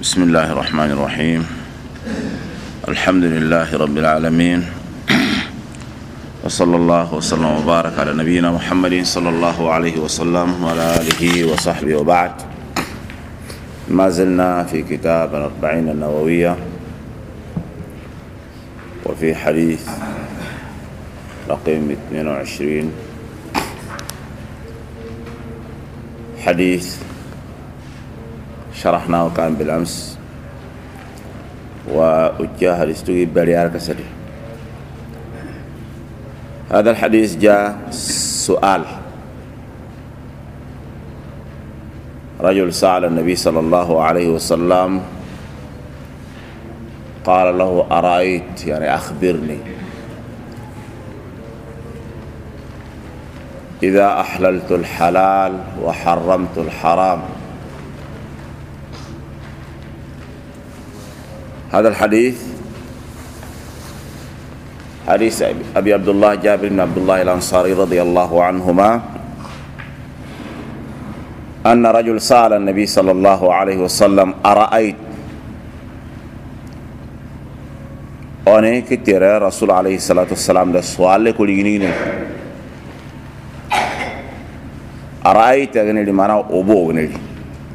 بسم الله الرحمن الرحيم. الحمد لله رب العالمين، وصلى الله وسلم وبارك على نبينا محمد صلى الله عليه وسلم وعلى آله وصحبه وبعد. ما زلنا في كتاب الأربعين النووية، وفي حديث رقم 22، حديث شرحناه كان بالأمس وأجاه الاستوي بريار كسري. هذا الحديث جاء سؤال، رجل سأل النبي صلى الله عليه وسلم قال له أرأيت، يعني أخبرني، إذا أحللت الحلال وحرمت الحرام. هذا الحديث حديث أبي عبد الله جابر بن عبد الله الأنصاري رضي الله عنهما أن رجل سأل النبي صلى الله عليه وسلم أرأيت، أنا كتير رسول عليه الصلاة والسلام ده سؤال لكل جنين أرأيت أغني لي معناه أبو أغني لي.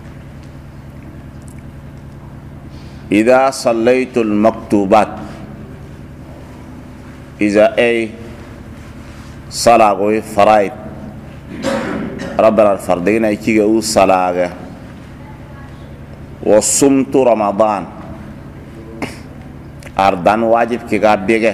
إذا صليت المكتوبات، إذا أي صلاة فرائض ربنا الفردين يكيغو صلاة، وصمت رمضان أردان واجب كيغا بيغة،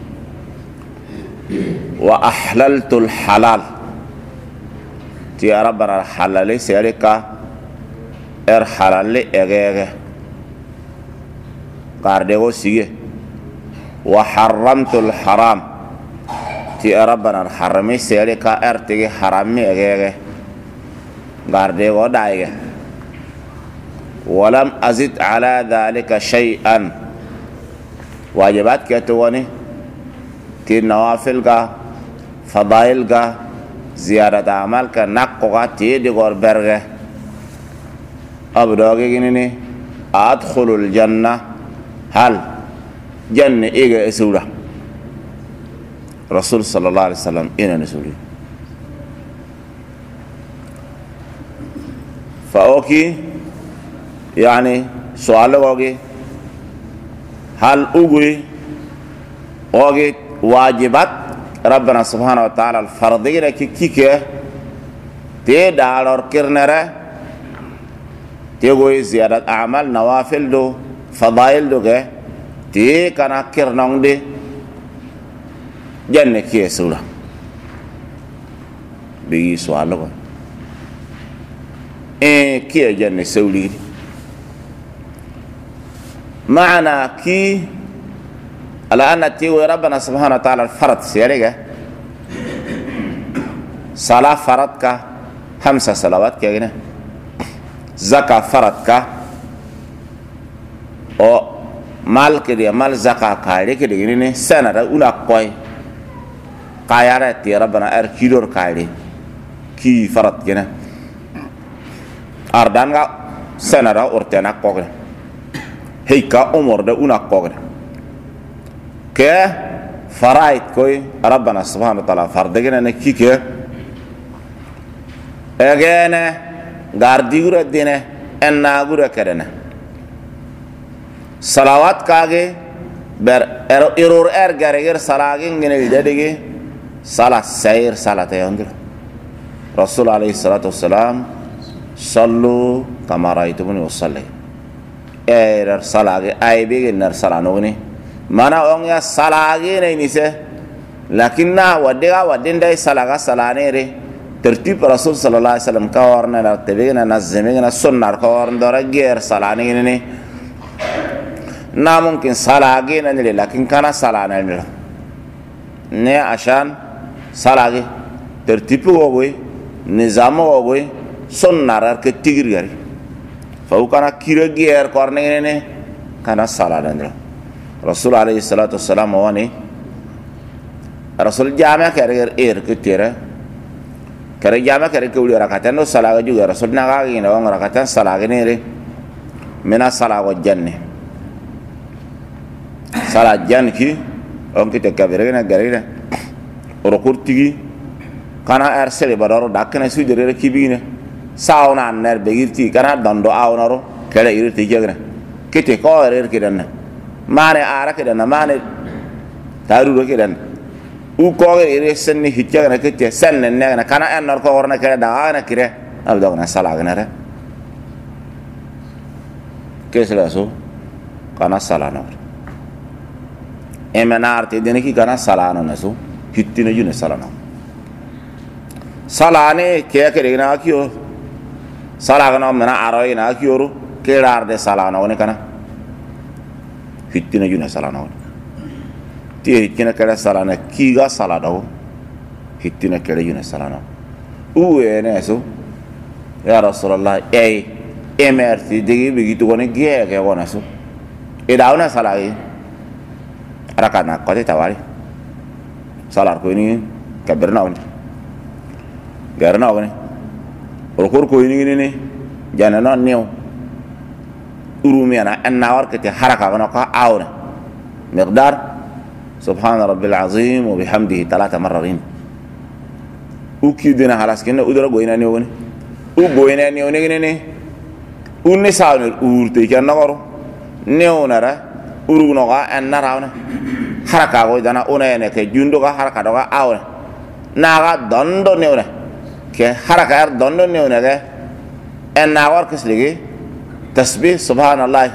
وأحللت الحلال تي ربنا الحلال سيريكا حلال إغيغة قاردغو سيغة، وحرمت الحرام تي ربنا الحرمي سيريكا تيغي حرامي إغيغة قاردغو دايغة، ولم أزد على ذلك شيئا. واجبات كتواني تي نوافل کا فضائل کا زيادة عمل کا نقو کا تي دغور برغة. اب دوغي گنيني أدخل الجنة، هل جنة إيجا إسورة؟ رسول صلى الله عليه وسلم إنا نسولي. فأوكي يعني سؤال وغي هل أوغي واجبات ربنا سبحانه وتعالى الفرضية كيكي تي دالور كرنرة تيغوي زيادة أعمال نوافل دو فضائل دو تي كان كرنون دي جنة كي سولا. بيجي سؤال لغو كي جنة سولي معنى كي على أن تيوي ربنا سبحانه وتعالى الفرد سيريغا صلاة فرد كا 5 صلوات كيغنا، زكاة فرد كا او مال كده مال زكاة كايري كده غنيني سنة دا اونا قوي قايارة تي ربنا كيلور كايري كي فرد كنا أردان غا سنة دا أورتنا قوغنا هيكا أمور دا اونا قوغنا كه فرايد كوي ربنا سبحانه وتعالى فردنا نكيك اغانا غارديغورا دينا اناغورا كدنا صلوات كاغي بر ايرور غارير صلاغين غني ددغي صلاه سير صلاه يوندر. رسول عليه الصلاه والسلام صلوا كما رايتموني اصلي ايرر صلاه اي بيغنر صلاه نوني mana ongya salage ne nise lakinna wadega wadinda salaga salanere tertib rasul sallallahu alaihi wasallam kawarna la tebena nazmena sunnar kawarna dora ger salane ne na mumkin salage ne lakin kana salane ne ashan salage tertib wowe nizam wowe sunnar ke tigir gari fa ukana kira ger korne ne kana salane ne. رسول عليه الصلاة والسلام واني رسول جامع كرير كتيرة كرير جامع كرير كولي ركعتين وصلاة juga رسول نعاقين وان ركعتين صلاة نيري mina sala go janne sala janki on kite kabere na garira rokurtigi kana arsele badaro dakna sujere kibine sauna ner begirti kana dando awnaro kala irti jagna kite ko erer kidanna mane ara kidanna mane taru kidanna u ko ere senni hijjagna kite senne ne kana annor ko worna kala daana kire abdogna sala gnara kesla so kana sala no emanarte deneki kana sala no naso hittina june sala no sala ne ke kere na kiyo sala no mena aroi na kiyoro kerar de sala no ne kana hittina june sala no ti hittina kere sala na kiga sala do hittina kere june sala no uwe ne so ya rasulullah emerti digi begitu kone gie ke kona so dauna sala yi arakana kote tawari salar ko ini kaberna on garna on rokur ko ini ni jana non new urumiana annawar kete haraka kono ka awna miqdar subhana rabbil azim wa bihamdihi 3 marratin ukidina halas kene udara goina ni woni u goina ni woni ni unne sawnir urte kan nagoro neonara urugo ga annarauna haraka go dana una ne ke jundo ga haraka do ga awna naga dondo neona ke haraka dondo neona ga annawar kisligi tasbih subhanallah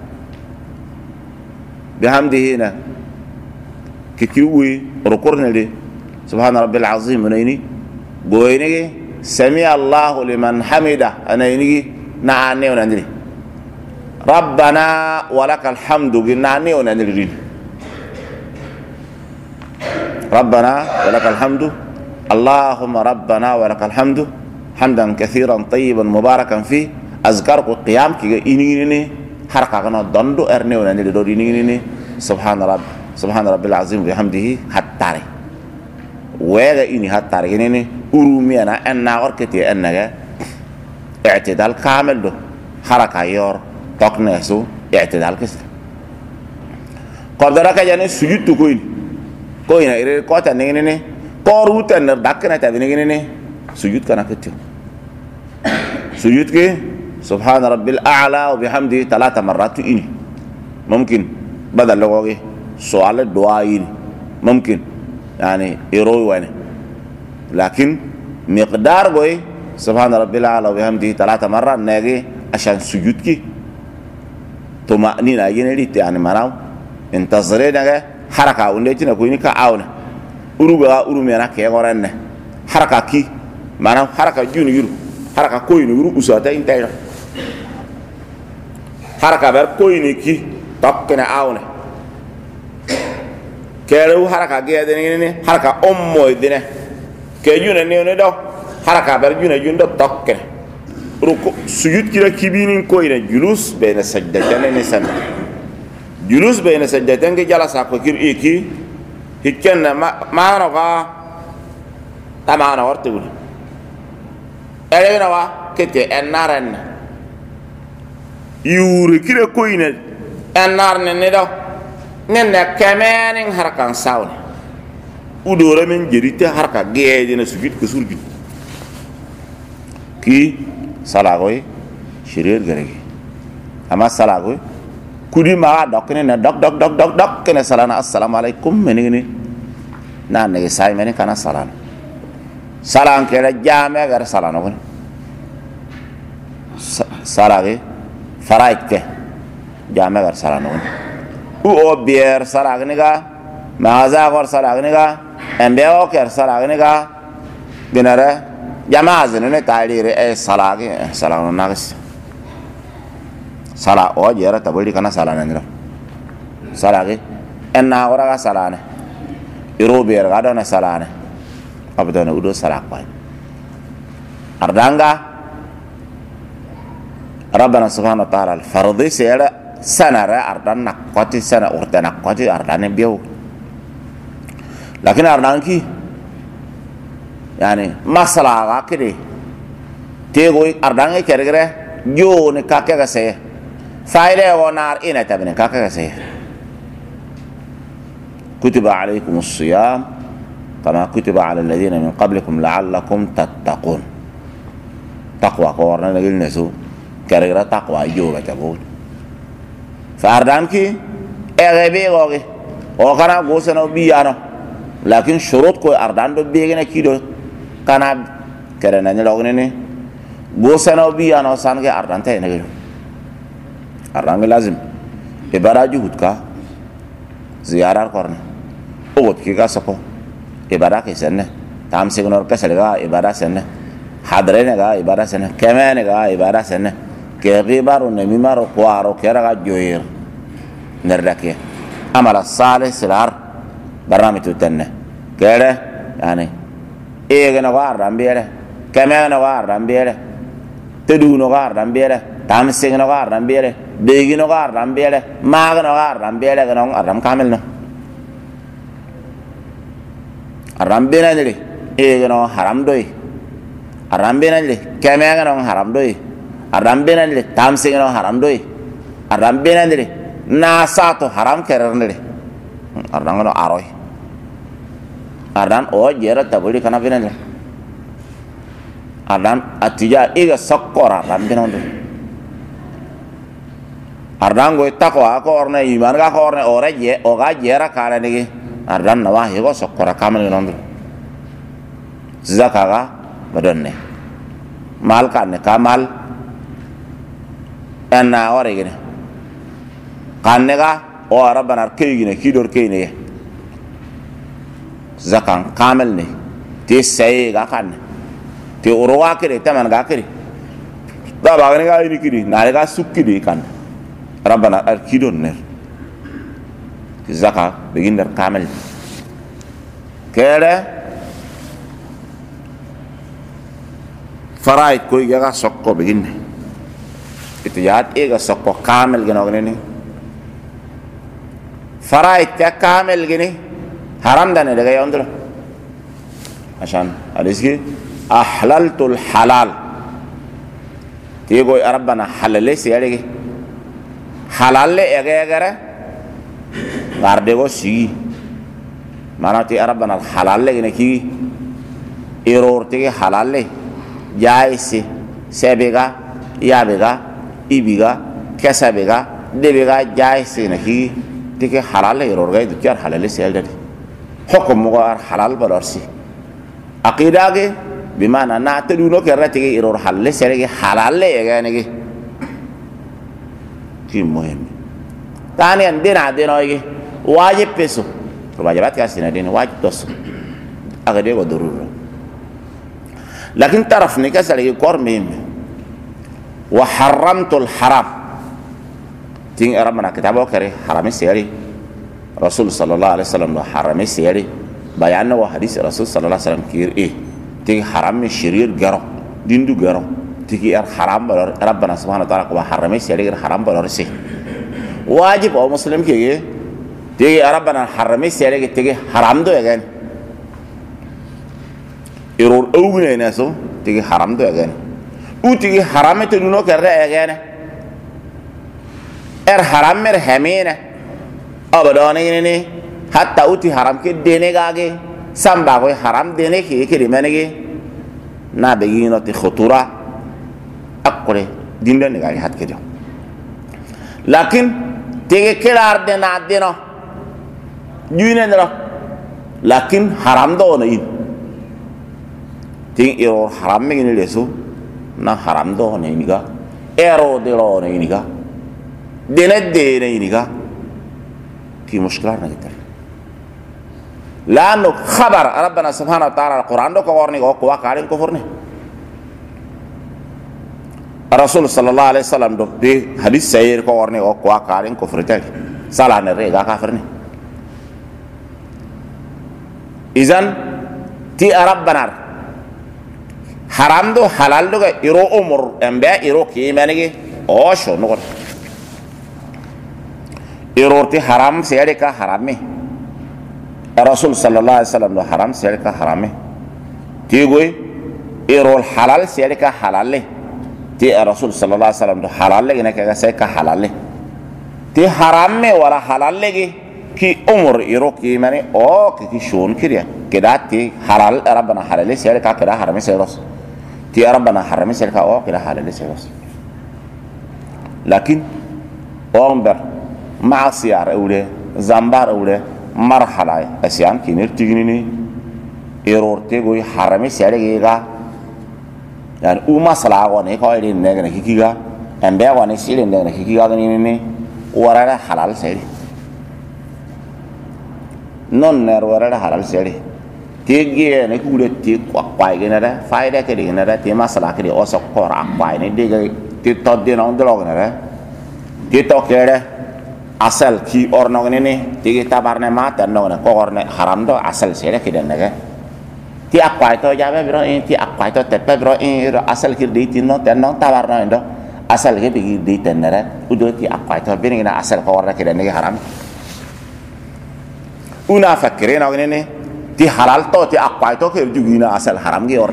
bihamdihi na kikiwi rukurne subhana rabbil azim nayni goyni sami allah liman hamida anayni na neona ndiri rabbana walakal hamdu na neona ndiri rabbana walakal hamdu allahumma rabbana walakal hamdu hamdan kathiran tayyiban mubarakan fi azkar ko qiyam ki ini haraka kana dondo neona ndiri do ini subhana rabbil azim bihamdihi hattare wega ini hattare ini urumiana anna orkati annaga اعتدال كامل دو حركة يور تقنسو اعتدال كست قدرك جاني سجود تكوين كوين إيري كوتا نيني كوروتا نردكنا تابيني نيني سجود كنا كتير سجود كي سبحان رب الأعلى وبحمده 3 مرات إني ممكن بدل لغوي سؤال الدعاء إني ممكن يعني يروي وين لكن مقدار بوي سبحان رب العالى وبحمده 3 مرات ناجي عشان سجودك طمأنينة ينادي يعني مناو انتظرنا حركة ونجينا كويني كأونا أروبا أرومينا كيغورنا حركة كي مناو حركة جون يرو حركة كويني يرو أساتا إنتاينا حركة بر كويني كي تقنا أونا كيرو حركة جيادني حركة أمو يدنا كيجونا نيوني دو haraka berjuna junda tokke ruku sujud kira kibinin ko ina julus baina sajdatan ni sana julus baina sajdatan ke jalasa ko kir iki hikkenna maana ga tamana wartu elena wa kete enaran yuri kira ko ina enarne ne do nenne kamenin harakan sawne udore men jerite haraka geede na sujud ko surjud ki salagoy shirir garegi ama salagoy kudi ma dokne na dok kene salana assalamu alaikum menini na ne sai meni kana salana salan kera jame gar salana kon salage faraike jame gar salana kon u bier salagne ga maza gor salagne ga embe o ker salagne ga binara jama'a zinune tarire salagi salano nagis sala o jera tabuli kana salana ndira salagi enna ora ga salane irobe ga dona salane abdana udo salaqai ardanga rabbana subhanahu wa ta'ala al fardhi sera sanara ardan nakoti sana urtana nakoti ardane biu lakin ardanki yani masala akide tego ardanga kergere jo ne kakya ga se فايلة ونار إنا تبني كاكا سيه كتب عليكم الصيام كما كتب على الذين من قبلكم لعلكم تتقون تقوى قورنا نقول نسو كريرا تقوى يجوبة تقول فأردانك إغيبي غوغي وكنا غوسنا بيانا لكن شروط كو أردان دو بيغنا كيدو كنا كرنا نلوغنيني غوسنا بيانا سانك أردان تاي نقول أردان لازم إبارة جهود كا زيارة قرن أغد كيكا سكو إبارة كيسنة تامسك نور كسلغا إبارة سنة حضرينغا إبارة سنة كمانغا إبارة سنة كغيبارو نميمارو قوارو كيرغا جوير نردكي أمال الصالح سلار برنامج تتنة كيرا يعني إيه نغار رمبيرة كمان نغار رمبيرة تدو نغار رمبيرة تامسك نغار رمبيرة بيجي نغار رمبيرة ماغ نغار رمبيرة كنون أرم كامل نو أرم بينا جلي إيه نو حرام دوي أرم بينا جلي كمان نو حرام دوي أرم بينا جلي تامسك نو حرام دوي أرم بينا جلي ناساتو حرام كررن جلي أرم نو أروي أرم أو جيرة تبولي كنا بينا جلي أرم أتجاه إيجا سكورا أرم بينا جلي أردان غوي تقوى كورنا إيمان كورنا أورجي أوغا جيرا كارا نيجي أردان نواهي غو سكورا كامل نوندو زكاغا بدوني مال كان كمال أنا أوريجي كانغا أو ربنا كيجي كيدور كيني زكان كامل ني تي سيغا كان تي أوروا كري تمن غا كري دا باغني غا يني كري نالغا سوكيدي كان ربنا أركيدون نر الزكاة بيجندر كامل كده فرايد كوي جاكا سوكو بيجند اتجاهات إيجا سوكو كامل جنوغنيني فرايد كامل جني حرام داني لغا يوندر عشان أليسكي أحللت الحلال تيجوي ربنا حلالي سيالي halal le egere garde go si manati araban al halal le ne ki error te halal le jaisi sebega yabega ibiga kesabega debega jaisi ne ki te halal le error ga du kyar halal le sel dadi hukum mo gar halal balorsi aqida ge bimana na tadu no kerati error halal le sel ge halal le egene ge مهم ثانيا دين عندنا يجي واجب بيسو الواجبات كاسين دين واجب توسو أغدي وضرورة لكن تعرفني كسر يجي كور مهم وحرمت الحرام تين ربنا كتابه كري حرام السيري رسول صلى الله عليه وسلم حرام السيري بيانه وحديث رسول صلى الله عليه وسلم كير إيه تين حرام الشرير جرو دين دو جرو تيجي حرام بلور ربنا سبحانه وتعالى وحرمه سيري حرام بلور سي واجب أو مسلم كي تيجي ربنا حرمه سيري تيجي حرام دو يجان يرور أوجنا ناسو تيجي حرام دو يجان أو تيجي حرامه تنو كرر يجان حرام مر همينه أبدانه يعني حتى أوتي حرام كي دينه كاجي سامباغوي حرام دينه كي كريمانه كي نابيجينه تخطورة أقوله دين ده نقاي هات كده لكن تيجي كلا أردنا عدنا جوينا نرا لكن حرام ده ونين تيجي إيرو حرام مين ليسو نا حرام ده ونينيكا إيرو ده ونينيكا دينه نينيكا في مشكلة نقدر لأنه خبر ربنا سبحانه وتعالى القرآن ده كورني كوا كارين كفرني رسول صلى الله عليه وسلم دو دي حديث سير كورني كوا كارين كفرتك سالا نريغا كافرني إذن تي ربنا حرام دو حلال دو إيرو أمور أمبيا إيرو كيمانيكي أوشو نقول إيرو تي حرام سيرك حرامي الرسول صلى الله عليه وسلم دو حرام سيرك حرامي تيغوي إيرو الحلال سيرك حلال ti rasul sallallahu alaihi wasallam do halal le ne ka sai ka halal le ti haram me wala halal le ki umur iro ki mani o ki shon kiriya kedati halal rabbana halal le sai ka kira haram sai ros ti rabbana haram sai ka o kira halal sai ros lakin omber maasiyar awle zambar awle marhala asyan kinir tigini erorte go harame sere ga yani uma salago ne ko ide ne ga kikiga ambe wa ne sire ne kikiga ni warara halal sere non ner warara halal sere tege ne kude ti kwai ga na faida ke de na ti masala ke o so ko ra kwai ne de ga ti to de non de lo ga ti to kere asal ki orno ne tege tabarne mata no ne ko orne haram do asal sere ke de ne ti apa itu jabe bro ti apa itu tepe bro asal kir di tino ten non tawarno endo asal ke bigi di tenere udo ti apa itu bini na asal ko warna ke ne haram una fakirin ne ti halal to ti apa itu ke jugina asal haram ge or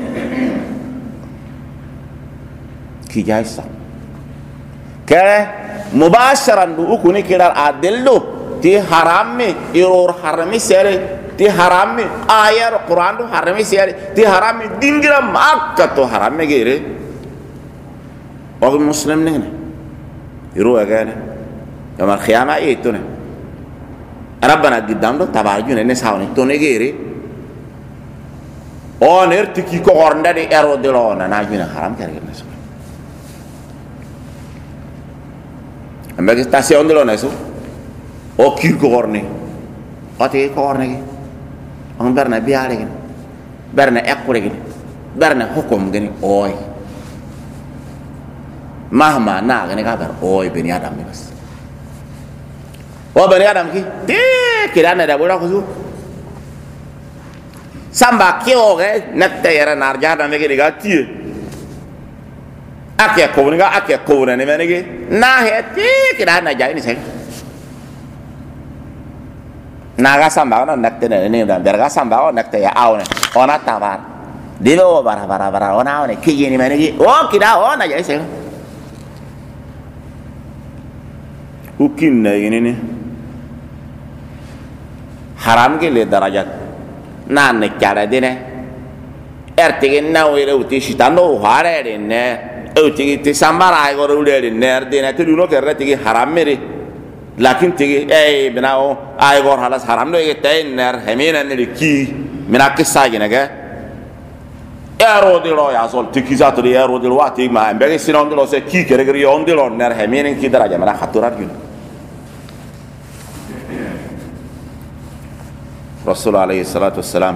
ki jaisa kere mubasharan du ukuni kirar adillu ti haram mi iror harami sere ti harami ayar Quran tu harami siari ti harami dingira makka tu harami gere orang muslim ni iru agane yamal khiyama itu ne rabbana gidam do tabaju ne sawni to ne gere on erti ki ko ornda de ero de lona na jina haram kare ne so ambe station de lona so o ki ko orne ate ko orne on berna biare gini berna ekure gini berna hukum gini oy mahma na gini kabar oy bani adam ni bas o bani adam ki te kirana da bora kuzu samba kio ge natta yara narja da me gini ga tie akya ko ni ga akya ko ne me ge na he te kirana ja ni sai naga samba no nakte ne da berga samba o nakte ya awne ona tabar dilo bara ona one kiji ni menegi o kida ona ja ise ukin ne ini haram ke le darajat nan ne cara dine ertige na wele uti shitando hare ne uti ti sambara ay goro ule ne erdine tu no ke retigi haram mere lakin tigi binao ay gor halas haram do ge tener hemina ne ki mina kissa gina ga ero di lo ya sol tiki zato di ero di lo ati ma mbege sinon di lo se ki kere gri on di lo ner hemina ki daraja mara khaturat gina rasul alaihi salatu wassalam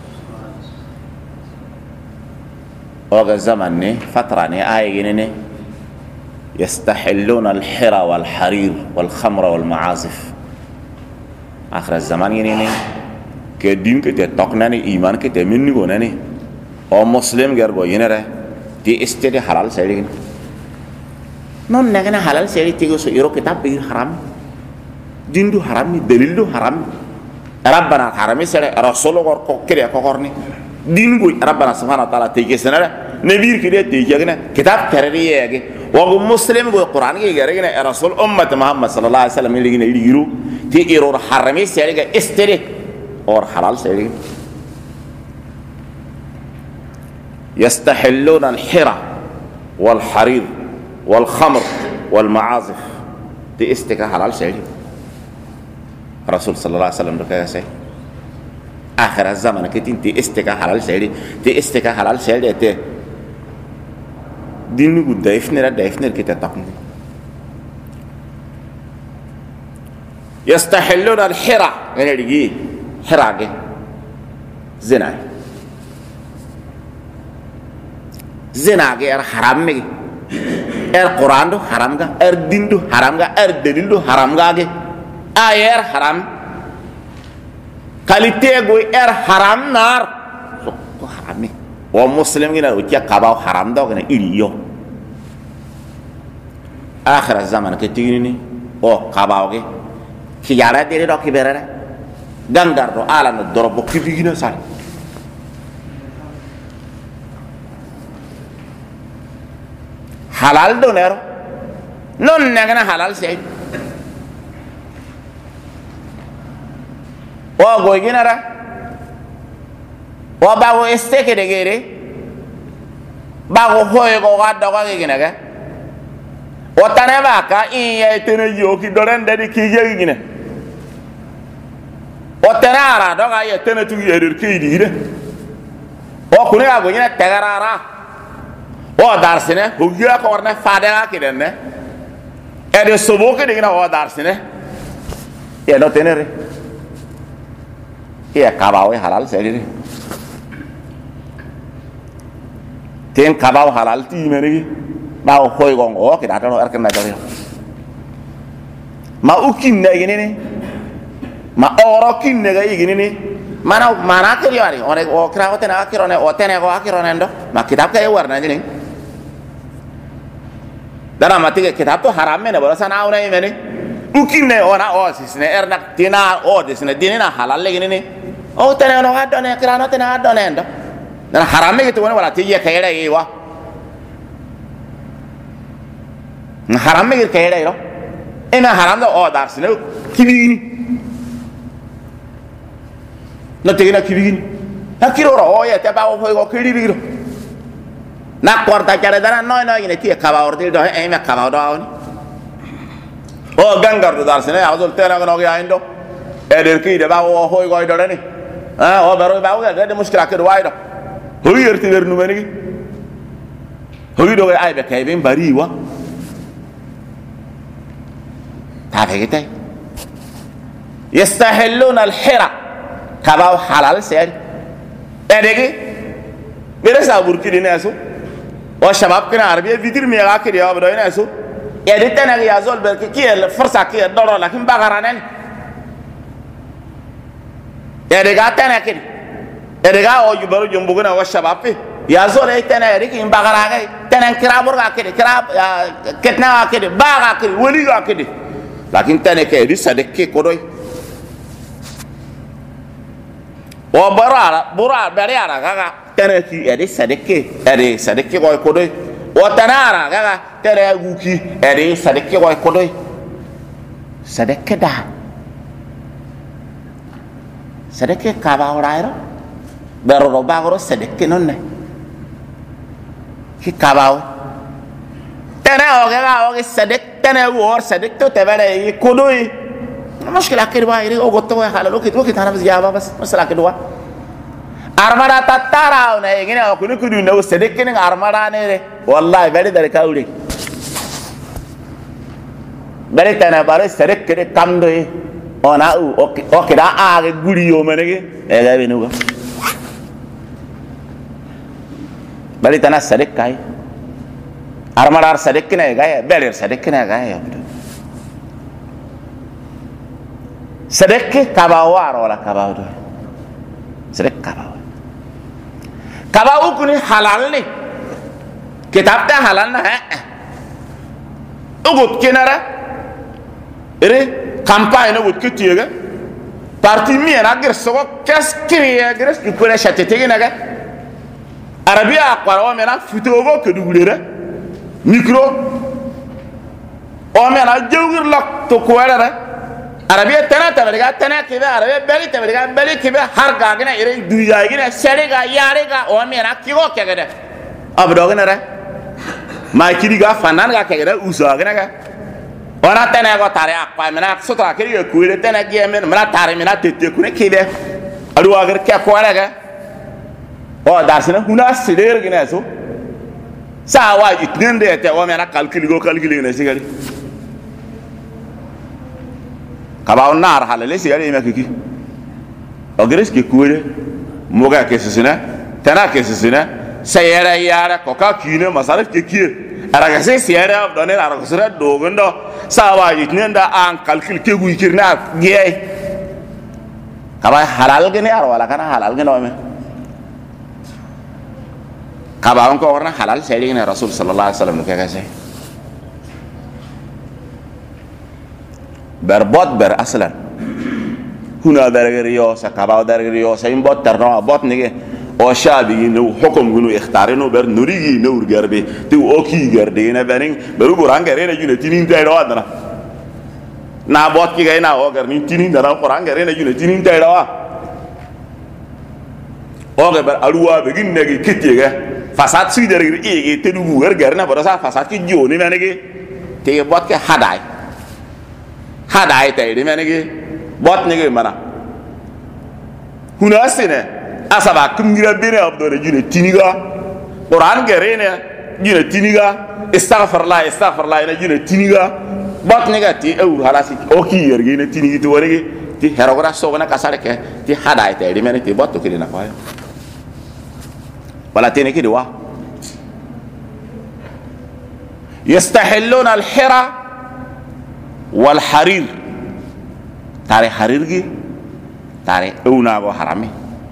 oga zaman ne fatra ne ay gine ne يستحلون الحرى والحرير والخمر والمعازف آخر الزمان يعني كدين كده تقناني إيمان كده مني قناني أو مسلم غير بوينه ره دي استدي حلال سيرين نون نغنا حلال سيري تيجو سيرو كتاب بير حرام دين دو حرام دليل دو حرام ربنا حرامي سيري رسول غور كده كورني دين بو ربنا سبحانه وتعالى تيجي سنره نبير كده تيجي كتاب كرريه يجي وقو مسلم قو القرآن كي يقرأ رسول أمة محمد صلى الله عليه وسلم اللي يقولوا تي إيرور حرمي سيري استري اور حلال سيري يستحلون الحرى والحرير والخمر والمعازف تي استكا حلال سيري رسول صلى الله عليه وسلم ركا سي آخر الزمن كتين تي استكا حلال سيري تي استكا حلال سيري تي دين نقول دايفنر كده تقني يستحلون الحرى يعني لقي حرى زنا حرام مي القرآن دو حرام كا الدين دو حرام كا الدليل دو حرام كا آير حرام كاليتي غوي حرام نار حرام مي ومسلم كنا وتيا كباو حرام دو كنا إليو آخر الزمان كتيرني أو كباو كي كيارا ديري دو كبيرة غانغار دو آلان الدرب كبيرة سال halal do nero non nagana halal sey wa go ginara wa bago esteke de gere bago hoye go gadda go ginaga o taneba ka iye tene yoki doren de ki yegine o tenara do ga ye tene tu yerir ki dire o kune ga go ina tagarara o darsine o giya ko orne fadera ki denne e de sobo ke de na o darsine e no tenere e kabawe halal seri ten kabaw halal ti meri ba hoy gong o ke data no arkan na jari ma ukin ne gini ni ma oro kin ne ga gini ni mana ke yari one o kra o tena akirone o tene go akirone ndo ma kitab kay warna gini dana mati ke kitab to haram me ne bola sana una imeni ukin ne ona o sisne erna tina o desne dinina halal le gini ni o tene no adone kra no tena adone ndo dana haram me to wala tiye kayre yiwa haram me kayre ro ina haram do o darsine kibini no tegina kibini hakiro ro o ya te ba o go kibiro na korta kare dana no ine tiye kaba ordil do e me kaba do awni o gangar do darsine azol tena no ga indo e der ki de ba o hoy go do ni o baro ba o ga de mushkila ke do waydo hoy yerti der nu menigi hoy do ay be kay ben bari wa ta fegete yastahilluna al-hira kabaw halal seri edegi bere sabur kidi nesu o shabab kana arabiya vidir me ga kidi wa do nesu edita na ya zol berki ki el forsa ki doro lakin bagaranen edega tana kidi edega o jubaru jumbuguna wa shabab ya zol etana eriki bagaraga tana kirabur ga kidi kirab ketna kidi baga kidi wali ga kidi lakin tane ke di sadeke kodoy o bura bari ara gaga tane ki edi sadeke koy kodoy o tanara gaga tane guki edi sadeke koy kodoy sadeke da sadeke ka ba orairo bero ro ba goro sadeke nonne ki ka ba tane o gaga o sadeke tane war sadik to tebere kodoi mushkila kirba iri o gotto wa halalo kit ana ziyaba bas masala kedua armada tatara na yegine o kunu kudu no sadik kin armada ne re wallahi bari dar kauri bari tana bare sadik kede kamdo e ona u o kida a guri yo menege e ga benuga bari tana sadik kai armadar sadik ne gaya beler sadik ne gaya sadik kabawar wala kabaw do sadik kabaw kuni halal ni kitab ta halal na ugut kinara ere campagne ugut kitiega parti mi na gerso qu'est-ce qu'il y a gres qui connaît chatete naga arabia aqwaro mena futogo ke dugulera micro o mena jewgir lak to ko wala arabia tana ke arabia beli ke har ga gina ire duya gina sere ga yare ga o mena kigo ke gada abdo gina ra ma kiri ga fanan ga ke gada usa gina ga ona tana go tare akpa mena sotra ke ga kuire tana ge men mena tare mena tete ku ne kide adu agar ke ko wala ga o darsina huna sider gina so sa wa itnende te o mena calcul ne sigari kabaw nar halale sigari me kiki o gres ke kuire moga ke sesina tana ke sesina sayera yara ko ka kine masarif ke kiye ara ga se sayera do ne ara ko sura dogondo sa wa itnenda an calcul ke gu kirna giye kabay halal gene ar wala kana halal gene o me kabaw ko warna halal sayyidina rasul sallallahu alaihi wasallam ke gase berbot ber aslan huna dargeriyo sa kabaw dargeriyo sa imbot terno bot nige o shabi no hukum gunu ikhtarino ber nurigi no garbe ti o ki garde na benin beru burangare na june tinin tayro adana na bot ki na o gar ni tinin dara burangare na june tinin tayro o ga ber aluwa be gin negi kitege fasad su der ege te du wer gar na bora sa fasad ki joni menege te bot ke hadai tay di menege bot nege mana hunasine asaba kumgira bene abdore june tiniga quran garene june tiniga astaghfirullah ina june tiniga bot nega ti eur halasi o ki yerge ne tinigi to warege ti herogora so na kasare ke ti hadai tay di menege bot to kidina ko wala tene ki wa يستحلون الحرى والحرير تاري حريرجي تاري اونا غو حرامي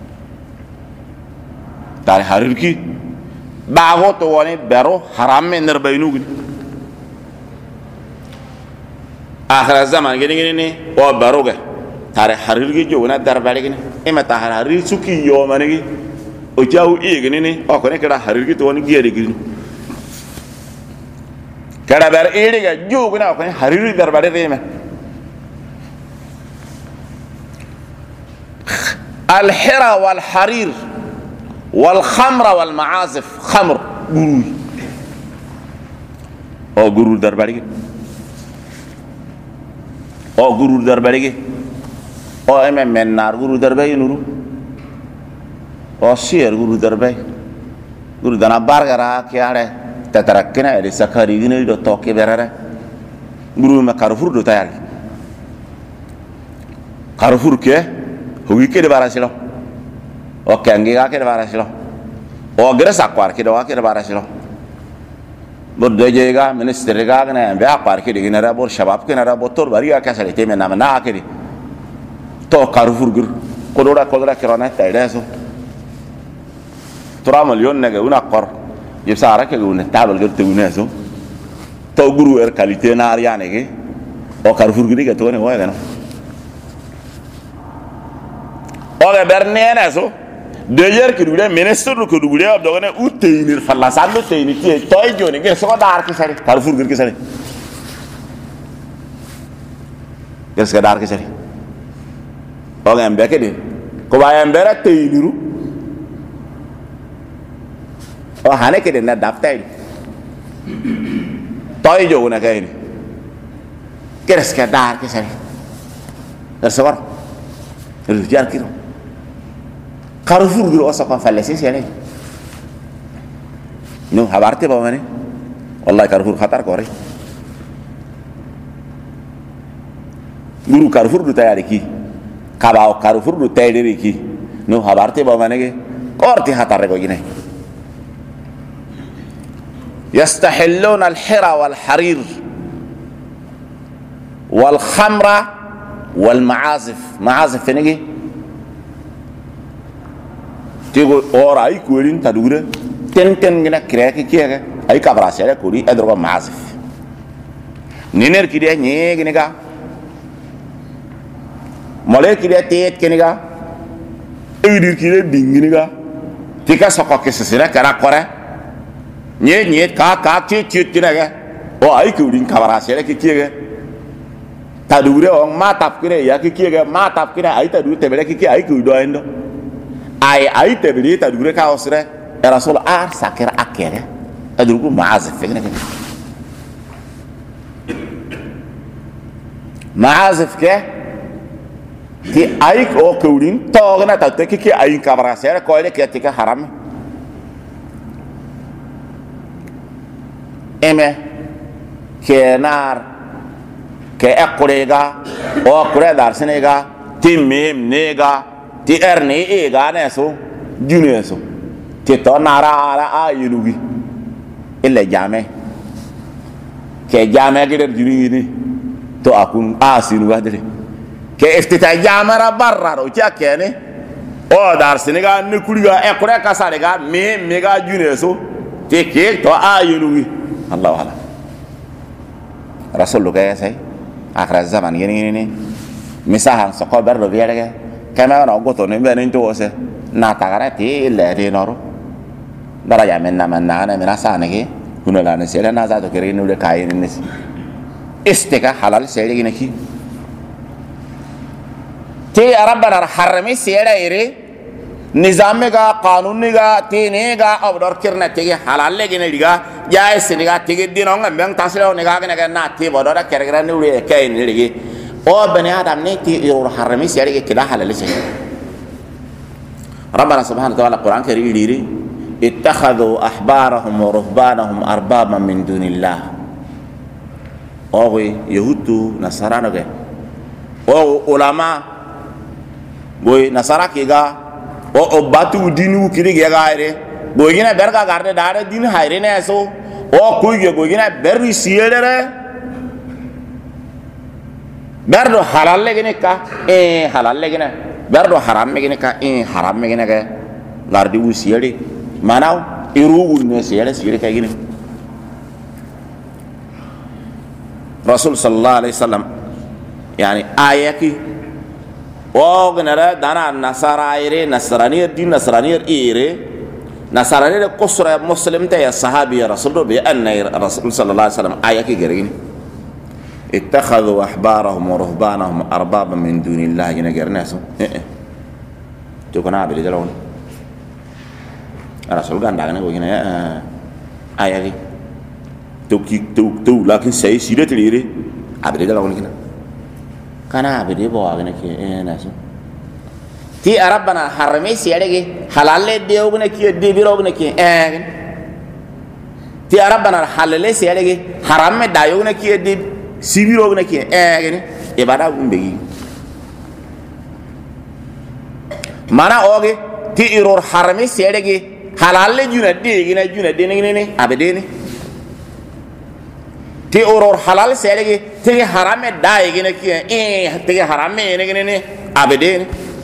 تاري حريرجي باغو تواني برو حرامي نربينوغي آخر الزمان gini o baroga tare حريرجي جونا دربالي gini اما تاري حرير سوكي يوماني o jaw e gini o ko ne kala حريرجي toni giere gini kada ber iriga juguna ko hariri darbare reme الحرى والحرير والخمر والمعازف خمر غرور درباري غرور درباري ام من نار غرور درباري نورو سير غرور درباري غرور دنا بارغرا كياره تتركنا إلى سكاريين إلى توكي برارة غرور ما كارفور دو تيار كارفور كه هو يكيد باراسيلو أو كأنجي كاكيد باراسيلو أو غير ساكوار كيد واكيد باراسيلو بدو جيجا منستريجا كنا بيا كوار كيد كنا بور شباب كنا بوتور باريا كاسالي تيمن نامنا كيد تو كارفور غر كودورا كيرانا تايداسو 3 مليون نجا وناقر يبصارك كأنه تابل قلت وناسو تو غرو كاليتي نار يعني كي أو كارفور غري كتواني هو هذا أو برنيه ناسو ديار كدوله منستر كدوله أبدأ كنا أوتينير فلاسانو تيني كي توي جوني كي سوا دار كسري كارفور غري كسري كسر دار كسري أو بكده كوبايا بيرة تينيرو oh hane kede na daftai toy jo na kay ni keres ka dar ke sari tersawar rijar kiro Carrefour giro osa kon falesi sene no habarte ba mane wallahi Carrefour khatar ko re guru Carrefour du tayari ki kabao Carrefour du tayri ki no habarte ba mane ke korti khatar ko gine يستحلون الحرى والحرير والخمر والمعازف معازف نيجي تيجو اوراي كورين تدوره تن غنا كراكي كيغا اي كابراسيا كوري ادرو معازف نينر كيدي نيغي نيغا مولي كيدي تيت كينيغا ايدير كيدي دينغي نيغا تيكا سوكو كيسسينا كرا كورا nye ka ti naga o ai kurin kabara sele ki kiege tadure on matap kire ya ki kiege matap kire ai tadu tebele ki ai ku do endo ai tebele tadure ka osre rasul ar sakira akere taduru ku maazif fekne ke maazif ke ti ai ko kurin to gna ta te ki ai kabara sele ko ile ke ti ka haram eme kenar ke akurega o akure dar senega ti mem nega ti erni ega neso juneso ti to nara ala ayulugi ille jame ke jame gider juni to akun asinu wadre ke iftita jamara barra ro ti akene o dar senega ne kuliga akure kasarega mem mega juneso ti ke to ayulugi الله أعلم رسول الله كيسي آخر الزمن يعني مساحة سقى برد بيارك كما أنا أقول توني بين أنتوا na tagara ti le re noro dara ya men na man na mena sana ke hunala ne sele na za to kire nu le kai ne si isteka halal sele gine ki te arabana harami sele ire nizam ga qanun ga tine ga abdor kirna te halal le gine diga jais ne ga te dino ngam taslo ne ga na te bodora kergra ne ule kai ne ligi o bani adam ne ti iro harami sele ke kila halal sele ربنا سبحانه وتعالى القرآن كريم يقول اتخذوا أحبارهم ورهبانهم أربابا من دون الله أوه يهود نصارى نجى أو علماء بوي نصارى كيغا أو باتو دينو كذي كيغا هيره بوي كنا بركة كارده داره دين هيره ناسو أو كوي بوي كنا بري سيره برضو حلال لكنه كا حلال لكنه برضو حرام لكنه كا حرام لكنه كا غاردي وسيري ماناو إروغ سيري كأجنه رسول صلى الله عليه وسلم يعني آياتي وغنرا دانا نصارى نصرانية دين نصرانية نصرانية قصر مسلم تيا صحابي رسول بأن رسول صلى الله عليه وسلم آياتي جرين اتخذوا أحبارهم ورهبانهم أربابا من دون الله ينجر ناسو تكون عابد جلون رسول قال دعنا وجينا آية تو لكن سيرة تليري عابد جلون كنا كان عابد يبغى كي ناسو تي أربنا حرمي سيارة حلال ديو كنا كي ديبيرو كنا كي تي أربنا حلال سيارة حرام دايو كنا كي ديب sibiro na ki gani ibada umbegi mana oge ti iror harami sedege halalle juna de ne abedeni ti iror halal sedege ti harame dai gina ki ti harame ne abedeni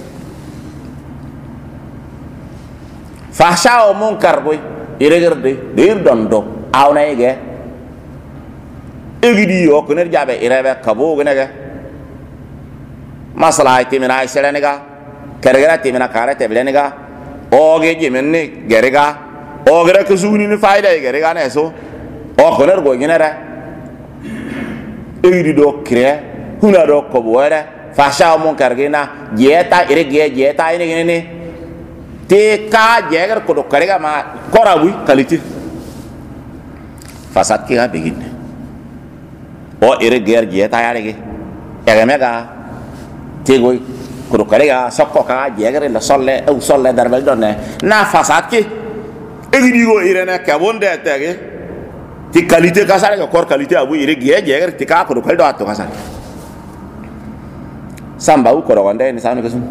fahsha o munkar boy iregerde dir dondo awna ege egidi o kuner jabe irebe kabo gnega masala ite mina iselenega kergera te mina karate belenega oge jemenne gerega ogera kusuni ni faida gerega na so o kuner go ginera egidi do kre huna do kobo era fasha mon kargena jeta irege jeta ine ne te ka jeger ko do karega ma korabu kaliti fasat ki ha begin o ire ger jeta yarege egemega tegoi kuru karega sokko ka jegere la solle darbel donne na fasat ki egidi go ire na kabonde tege ti qualité ka sare ko kor qualité abu ire jegere ti ka kuru kaldo atto kasar samba u koro wande ni sanu kesum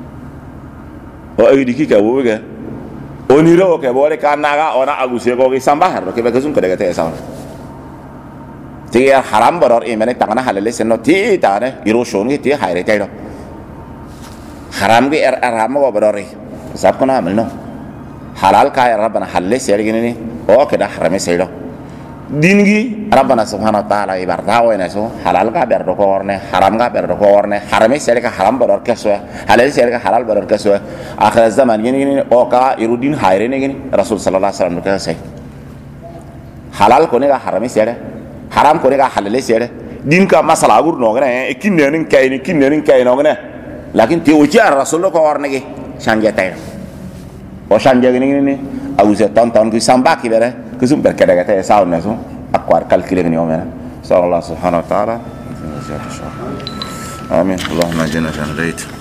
o egidi ki ka woga oniro ke bore kanaga ona aguse ko ki samba har ke be kesum ko daga te sa ti haram boror imene tangana halale senno ti tane iro shoni ti hayre tayro haram ge haram go borori sab kono amelno halal ka rabbana halalle sergini o keda harame seydo dingi rabbana subhanahu wa ta'ala ibarda wa naso halal ka berdo ko orne haram ga berdo ko orne harame serga haram boror keso halal serga halal boror keso akhir zaman gini o ka irudin hayre ne gini rasul sallallahu alaihi wasallam ka say halal ko ne ga harame serga haram ko ga halale sere din ka masala gur no gane kinnenin kay no gane lakin te wuci ar rasul ko warne ge sanje tay o sanje ni awuse ton ki samba ki bere ko zum berke daga tay sawna so akwar calculer ni o mena sallallahu subhanahu wa ta'ala amin allahumma jannatan